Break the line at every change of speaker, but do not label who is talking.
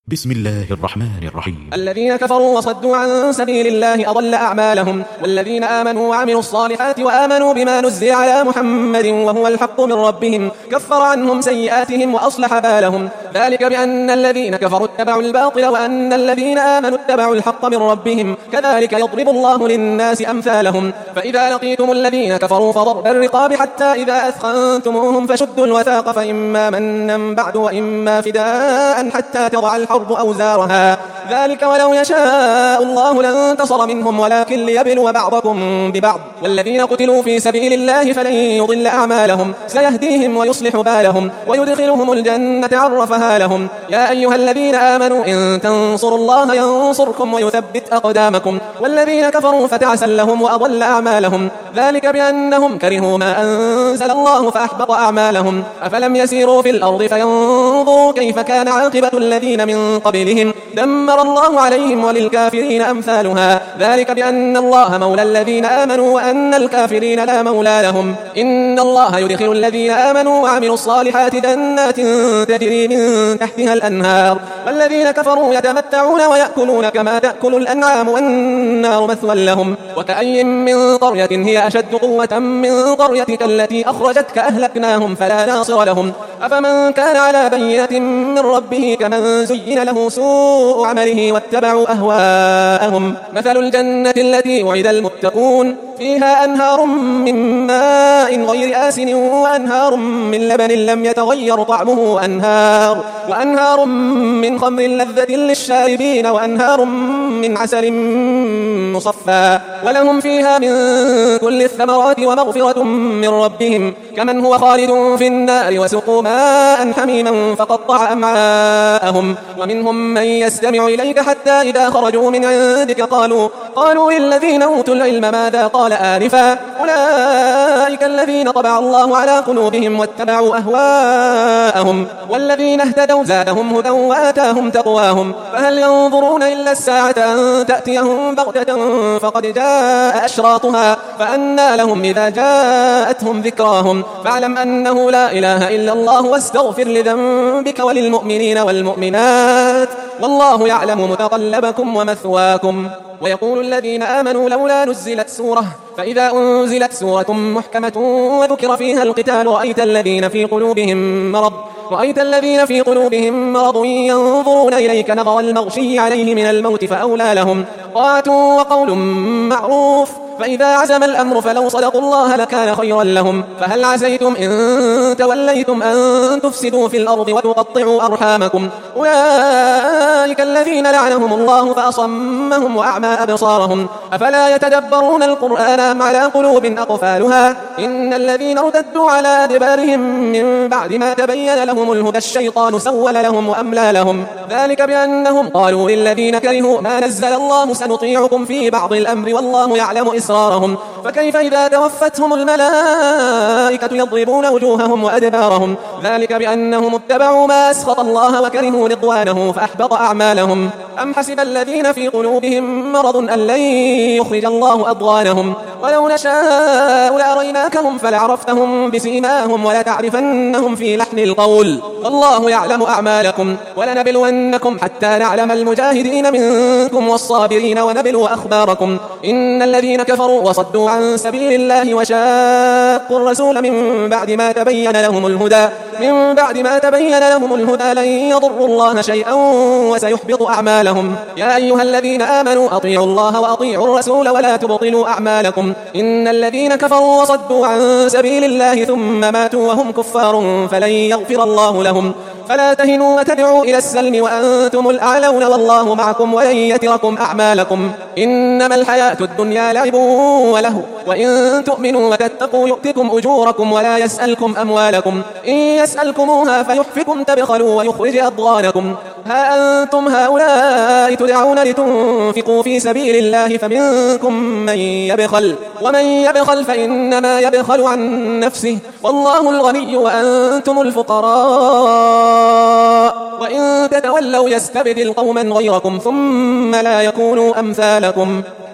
بسم الله الرحمن الرحيم.
الذين كفروا وصدوا عن سبيل الله أضل أعمالهم، والذين آمنوا وعملوا الصالحات وآمنوا بما نزل على محمد وهو الحق من ربهم كفر عنهم سيئاتهم وأصلح بالهم. ذلك بأن الذين كفروا اتبعوا الباطل وأن الذين آمنوا اتبعوا الحق من ربهم، كذلك يضرب الله للناس أمثالهم. فإذا لقيتم الذين كفروا فضرب الرقاب حتى إذا أثخنتموهم فشدوا الوثاق، فإما منا بعد وإما فداء حتى تضع الحرب أوزارها. ذلك ولو يشاء الله لانتصر منهم ولكن ليبلو بعضكم ببعض. والذين قتلوا في سبيل الله فلن يضل أعمالهم، سيهديهم ويصلح بالهم ويدخلهم الجنة عرفها لهم. يا أيها الذين آمنوا إن تنصروا الله ينصركم ويثبت أقدامكم. والذين كفروا فتعسا لهم وأضل أعمالهم، ذلك بأنهم كرهوا ما أنزل الله فأحبط أعمالهم. أفلم يسيروا في الأرض فينظروا كيف كان عاقبة الذين من قبلهم، دمر الله عليهم وللكافرين أمثالها. ذلك بأن الله مولى الذين آمنوا وأن الكافرين لا مولى لهم. إن الله يدخل الذين آمنوا وعملوا الصالحات جنات تجري من تحتها الأنهار، والذين كفروا يتمتعون ويأكلون كما تأكل الأنعام والنار مثوى لهم. وكأي من قرية هي أشد قوة من قريتك التي أخرجتك أهلكناهم فلا ناصر لهم. أفمن كان على بينة من ربه كمن زين له سوء عمله واتبعوا أهواءهم. مثل الجنة التي وعد المتقون فيها أنهار من ماء غير آسن وأنهار من لبن لم يتغير طعمه وأنهار من خمر لذة للشاربين وأنهار من عسل مصفى، ولهم فيها من كل الثمرات ومغفرة من ربهم، كمن هو خالد في النار وسقوا ماء حميما فقطع أمعاءهم. ومنهم من يستمع إليك حتى إذا خرجوا من عندك قالوا للذين أوتوا العلم ماذا قال آنفا، أولئك الذين طبع الله على قلوبهم واتبعوا أهواءهم. والذين اهتدوا زادهم هدى وآتاهم تقواهم. فهل ينظرون إلا الساعة أن تأتيهم بغتة فقد جاء أشراطها، فأنى لهم إذا جاءتهم ذكراهم. فاعلم أنه لا إله إلا الله واستغفر لذنبك وللمؤمنين والمؤمنات، والله يعلم متقلبكم ومثواكم. ويقول الذين آمنوا لولا نزلت سورة، فإذا أنزلت سورة محكمة وذكر فيها القتال رأيت الذين في قلوبهم مرض ينظرون إليك نظر المغشي عليه من الموت فأولى لهم طاعة وقول معروف. فإذا عزم الأمر فلو صدقوا الله لكان خيرا لهم. فهل عسيتم إن توليتم أن تفسدوا في الأرض وتقطعوا أرحامكم، أولئك الذين لعنهم الله فأصمهم وأعمى أبصارهم. أفلا يتدبرون القرآن أم على قلوب أقفالها. إن الذين ارتدوا على أدبارهم من بعد ما تبين لهم الهدى الشيطان سول لهم وأملى لهم. ذلك بأنهم قالوا للذين كرهوا ما نزل الله سنطيعكم في بعض الأمر والله يعلم إسرارهم. فكيف إذا توفتهم الملائكة يضربون وجوههم وأدبارهم. ذلك بأنهم اتبعوا ما أسخط الله وكرهوا رضوانه فأحبط أعمالهم. أم حسب الذين في قلوبهم مرض أن لن يخرج الله أضغانهم. ولو نشاء لأريناكهم فلعرفتهم بسيماهم ولتعرفنهم في لحن القول، والله يعلم أعمالكم. ولنبلونكم حتى نعلم المجاهدين منكم والصابرين ونبلو أخباركم. إن الذين كفروا وصدوا عن سبيل الله وشاقوا الرسول من بعد ما تبين لهم الهدى لن يضروا الله شيئا وسيحبط أعمالهم. يا أيها الذين آمنوا أطيعوا الله وأطيعوا الرسول ولا تبطلوا أعمالكم. إن الذين كفروا وصدوا عن سبيل الله ثم ماتوا وهم كفار فلن يغفر الله لهم. فلا تهنوا وتدعوا إلى السلم وأنتم الأعلون والله معكم ولن يتركم أعمالكم. إنما الحياة الدنيا لعب وله، وإن تؤمنوا وتتقوا يؤتكم أجوركم ولا يسألكم أموالكم. إن يسألكموها فيحفكم تبخلوا ويخرج أضغانكم. ها أنتم هؤلاء تدعون لتنفقوا في سبيل الله فمنكم من يبخل، ومن يبخل فإنما يبخل عن نفسه، والله الغني وأنتم الفقراء. وإن تتولوا يستبدل قوما غيركم ثم لا يكونوا أمثالكم.